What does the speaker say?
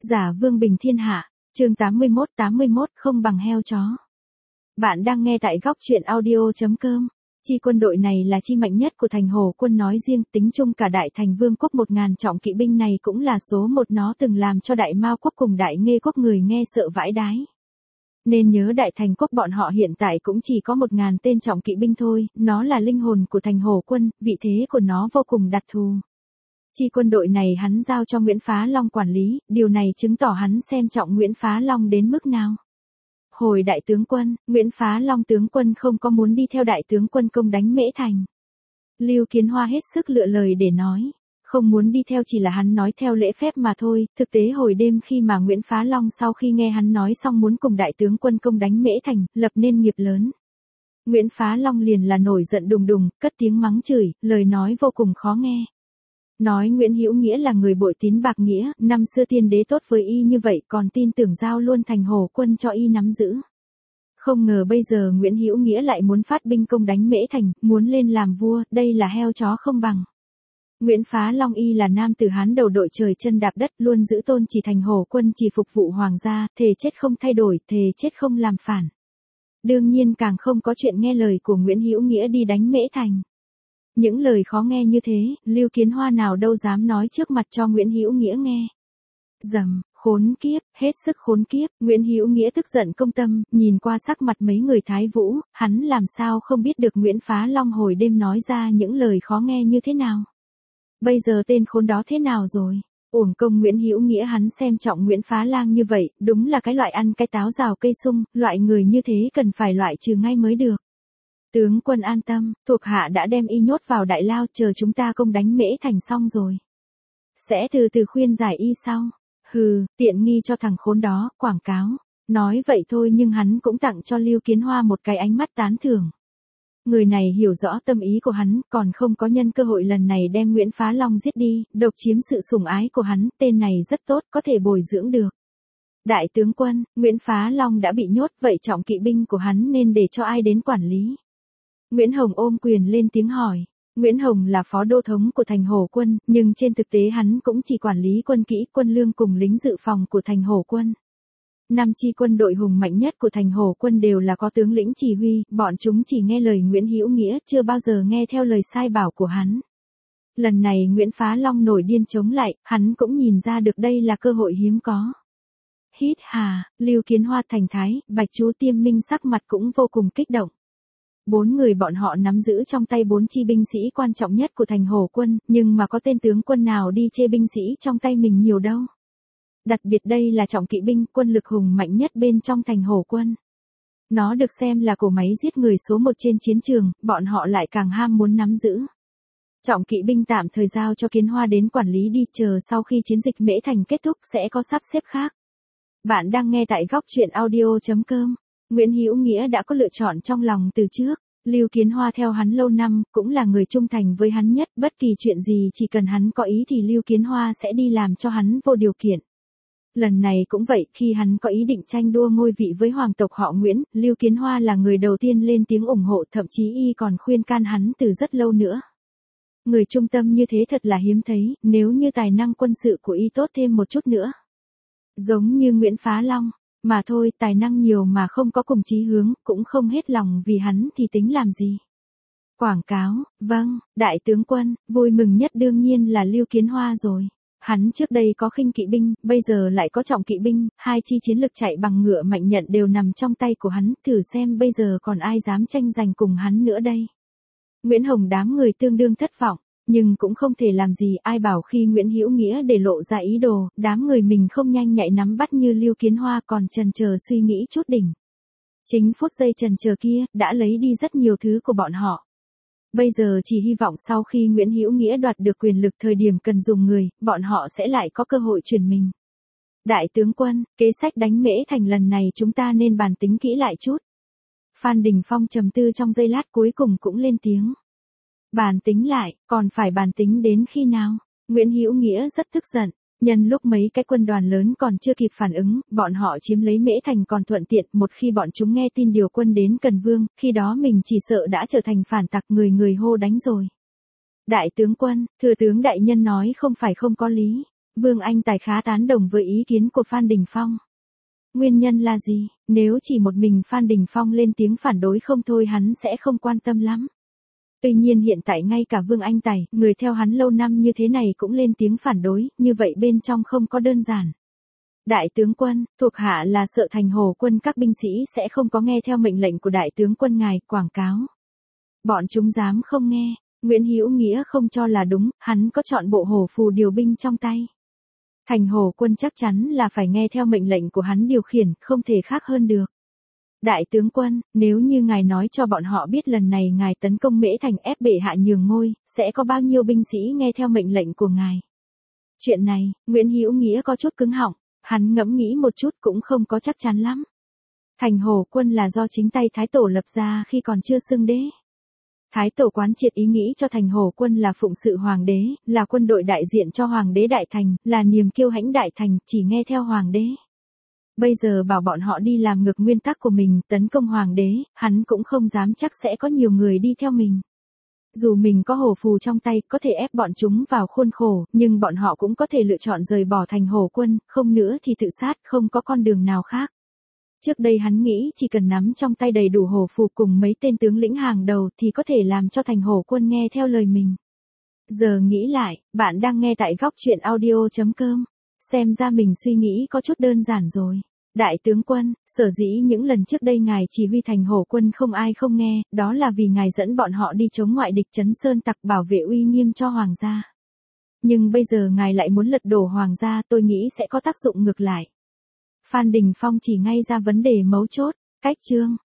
Giả vương bình thiên hạ, chương 81 không bằng heo chó. Bạn đang nghe tại góc truyện audio.com. Chi quân đội này là chi mạnh nhất của thành Hồ quân nói riêng, tính chung cả đại thành vương quốc 1000 trọng kỵ binh này cũng là số một, nó từng làm cho đại Mao quốc cùng đại Nghê quốc người nghe sợ vãi đái. Nên nhớ đại thành quốc bọn họ hiện tại cũng chỉ có 1000 tên trọng kỵ binh thôi, nó là linh hồn của thành Hồ quân, vị thế của nó vô cùng đặc thù. Chi quân đội này hắn giao cho Nguyễn Phá Long quản lý, điều này chứng tỏ hắn xem trọng Nguyễn Phá Long đến mức nào. Hồi đại tướng quân, Nguyễn Phá Long tướng quân không có muốn đi theo đại tướng quân công đánh Mễ Thành. Lưu Kiến Hoa hết sức lựa lời để nói, không muốn đi theo chỉ là hắn nói theo lễ phép mà thôi, thực tế hồi đêm khi mà Nguyễn Phá Long sau khi nghe hắn nói xong muốn cùng đại tướng quân công đánh Mễ Thành, lập nên nghiệp lớn. Nguyễn Phá Long liền là nổi giận đùng đùng, cất tiếng mắng chửi, lời nói vô cùng khó nghe. Nói Nguyễn Hữu Nghĩa là người bội tín bạc nghĩa, năm xưa tiên đế tốt với y như vậy còn tin tưởng giao luôn thành Hồ quân cho y nắm giữ. Không ngờ bây giờ Nguyễn Hữu Nghĩa lại muốn phát binh công đánh Mễ Thành, muốn lên làm vua, đây là heo chó không bằng. Nguyễn Phá Long y là nam tử Hán đầu đội trời chân đạp đất, luôn giữ tôn chỉ thành Hồ quân chỉ phục vụ hoàng gia, thề chết không thay đổi, thề chết không làm phản. Đương nhiên càng không có chuyện nghe lời của Nguyễn Hữu Nghĩa đi đánh Mễ Thành. Những lời khó nghe như thế, Lưu Kiến Hoa nào đâu dám nói trước mặt cho Nguyễn Hữu Nghĩa nghe. Dầm, khốn kiếp, hết sức khốn kiếp, Nguyễn Hữu Nghĩa tức giận công tâm, nhìn qua sắc mặt mấy người Thái Vũ, hắn làm sao không biết được Nguyễn Phá Long hồi đêm nói ra những lời khó nghe như thế nào. Bây giờ tên khốn đó thế nào rồi? Uổng công Nguyễn Hữu Nghĩa hắn xem trọng Nguyễn Phá Lang như vậy, đúng là cái loại ăn cái táo rào cây sung, loại người như thế cần phải loại trừ ngay mới được. Tướng quân an tâm, thuộc hạ đã đem y nhốt vào đại lao, chờ chúng ta công đánh Mễ Thành xong rồi. Sẽ từ từ khuyên giải y sau. Hừ, tiện nghi cho thằng khốn đó, quảng cáo. Nói vậy thôi nhưng hắn cũng tặng cho Lưu Kiến Hoa một cái ánh mắt tán thưởng. Người này hiểu rõ tâm ý của hắn, còn không có nhân cơ hội lần này đem Nguyễn Phá Long giết đi, độc chiếm sự sủng ái của hắn, tên này rất tốt, có thể bồi dưỡng được. Đại tướng quân, Nguyễn Phá Long đã bị nhốt, vậy trọng kỵ binh của hắn nên để cho ai đến quản lý? Nguyễn Hồng ôm quyền lên tiếng hỏi. Nguyễn Hồng là phó đô thống của thành Hồ quân, nhưng trên thực tế hắn cũng chỉ quản lý quân kỹ, quân lương cùng lính dự phòng của thành Hồ quân. Năm chi quân đội hùng mạnh nhất của thành Hồ quân đều là có tướng lĩnh chỉ huy, bọn chúng chỉ nghe lời Nguyễn Hữu Nghĩa, chưa bao giờ nghe theo lời sai bảo của hắn. Lần này Nguyễn Phá Long nổi điên chống lại, hắn cũng nhìn ra được đây là cơ hội hiếm có. Hít hà, Lưu Kiến Hoa thành thái, Bạch Chú Tiêm Minh sắc mặt cũng vô cùng kích động. 4 người bọn họ nắm giữ trong tay 4 chi binh sĩ quan trọng nhất của thành Hồ quân, nhưng mà có tên tướng quân nào đi chê binh sĩ trong tay mình nhiều đâu. Đặc biệt đây là trọng kỵ binh, quân lực hùng mạnh nhất bên trong thành Hồ quân. Nó được xem là cỗ máy giết người số 1 trên chiến trường, bọn họ lại càng ham muốn nắm giữ. Trọng kỵ binh tạm thời giao cho Kiến Hoa đến quản lý đi, chờ sau khi chiến dịch Mễ Thành kết thúc sẽ có sắp xếp khác. Bạn đang nghe tại góc truyện audio.com. Nguyễn Hữu Nghĩa đã có lựa chọn trong lòng từ trước, Lưu Kiến Hoa theo hắn lâu năm, cũng là người trung thành với hắn nhất, bất kỳ chuyện gì chỉ cần hắn có ý thì Lưu Kiến Hoa sẽ đi làm cho hắn vô điều kiện. Lần này cũng vậy, khi hắn có ý định tranh đua ngôi vị với hoàng tộc họ Nguyễn, Lưu Kiến Hoa là người đầu tiên lên tiếng ủng hộ, thậm chí y còn khuyên can hắn từ rất lâu nữa. Người trung tâm như thế thật là hiếm thấy, nếu như tài năng quân sự của y tốt thêm một chút nữa. Giống như Nguyễn Phá Long. Mà thôi, tài năng nhiều mà không có cùng chí hướng, cũng không hết lòng vì hắn thì tính làm gì. Quảng cáo, vâng, đại tướng quân, vui mừng nhất đương nhiên là Lưu Kiến Hoa rồi. Hắn trước đây có khinh kỵ binh, bây giờ lại có trọng kỵ binh, hai chi chiến lực chạy bằng ngựa mạnh nhận đều nằm trong tay của hắn, thử xem bây giờ còn ai dám tranh giành cùng hắn nữa đây. Nguyễn Hồng đám người tương đương thất vọng. Nhưng cũng không thể làm gì, ai bảo khi Nguyễn Hữu Nghĩa để lộ ra ý đồ, đám người mình không nhanh nhạy nắm bắt như Lưu Kiến Hoa còn chần chờ suy nghĩ chút đỉnh. Chính phút giây chần chờ kia, đã lấy đi rất nhiều thứ của bọn họ. Bây giờ chỉ hy vọng sau khi Nguyễn Hữu Nghĩa đoạt được quyền lực thời điểm cần dùng người, bọn họ sẽ lại có cơ hội chuyển mình. Đại tướng quân, kế sách đánh Mễ Thành lần này chúng ta nên bàn tính kỹ lại chút. Phan Đình Phong trầm tư trong giây lát cuối cùng cũng lên tiếng. Bàn tính lại, còn phải bàn tính đến khi nào? Nguyễn Hữu Nghĩa rất tức giận, nhân lúc mấy cái quân đoàn lớn còn chưa kịp phản ứng, bọn họ chiếm lấy Mễ Thành còn thuận tiện, một khi bọn chúng nghe tin điều quân đến Cần Vương, khi đó mình chỉ sợ đã trở thành phản tặc, người người hô đánh rồi. Đại tướng quân, thừa tướng đại nhân nói không phải không có lý. Vương Anh Tài khá tán đồng với ý kiến của Phan Đình Phong. Nguyên nhân là gì? Nếu chỉ một mình Phan Đình Phong lên tiếng phản đối không thôi hắn sẽ không quan tâm lắm. Tuy nhiên hiện tại ngay cả Vương Anh Tài, người theo hắn lâu năm như thế này cũng lên tiếng phản đối, như vậy bên trong không có đơn giản. Đại tướng quân, thuộc hạ là sợ Thành Hồ quân các binh sĩ sẽ không có nghe theo mệnh lệnh của đại tướng quân ngài, quảng cáo. Bọn chúng dám không nghe, Nguyễn Hữu Nghĩa không cho là đúng, hắn có chọn bộ hổ phù điều binh trong tay. Thành Hồ quân chắc chắn là phải nghe theo mệnh lệnh của hắn điều khiển, không thể khác hơn được. Đại tướng quân, nếu như ngài nói cho bọn họ biết lần này ngài tấn công Mễ Thành ép bệ hạ nhường ngôi, sẽ có bao nhiêu binh sĩ nghe theo mệnh lệnh của ngài? Chuyện này, Nguyễn Hữu Nghĩa có chút cứng họng, hắn ngẫm nghĩ một chút cũng không có chắc chắn lắm. Thành Hồ quân là do chính tay Thái Tổ lập ra khi còn chưa xưng đế. Thái Tổ quán triệt ý nghĩ cho Thành Hồ quân là phụng sự hoàng đế, là quân đội đại diện cho hoàng đế đại thành, là niềm kiêu hãnh đại thành, chỉ nghe theo hoàng đế. Bây giờ bảo bọn họ đi làm ngược nguyên tắc của mình, tấn công hoàng đế, hắn cũng không dám chắc sẽ có nhiều người đi theo mình. Dù mình có hổ phù trong tay, có thể ép bọn chúng vào khuôn khổ, nhưng bọn họ cũng có thể lựa chọn rời bỏ Thành Hồ quân, không nữa thì tự sát, không có con đường nào khác. Trước đây hắn nghĩ chỉ cần nắm trong tay đầy đủ hổ phù cùng mấy tên tướng lĩnh hàng đầu thì có thể làm cho Thành Hồ quân nghe theo lời mình. Giờ nghĩ lại, bạn đang nghe tại góc truyện audio.com. Xem ra mình suy nghĩ có chút đơn giản rồi. Đại tướng quân, sở dĩ những lần trước đây ngài chỉ huy Thành Hồ quân không ai không nghe, đó là vì ngài dẫn bọn họ đi chống ngoại địch trấn sơn tặc bảo vệ uy nghiêm cho hoàng gia. Nhưng bây giờ ngài lại muốn lật đổ hoàng gia, tôi nghĩ sẽ có tác dụng ngược lại. Phan Đình Phong chỉ ngay ra vấn đề mấu chốt, cách chương.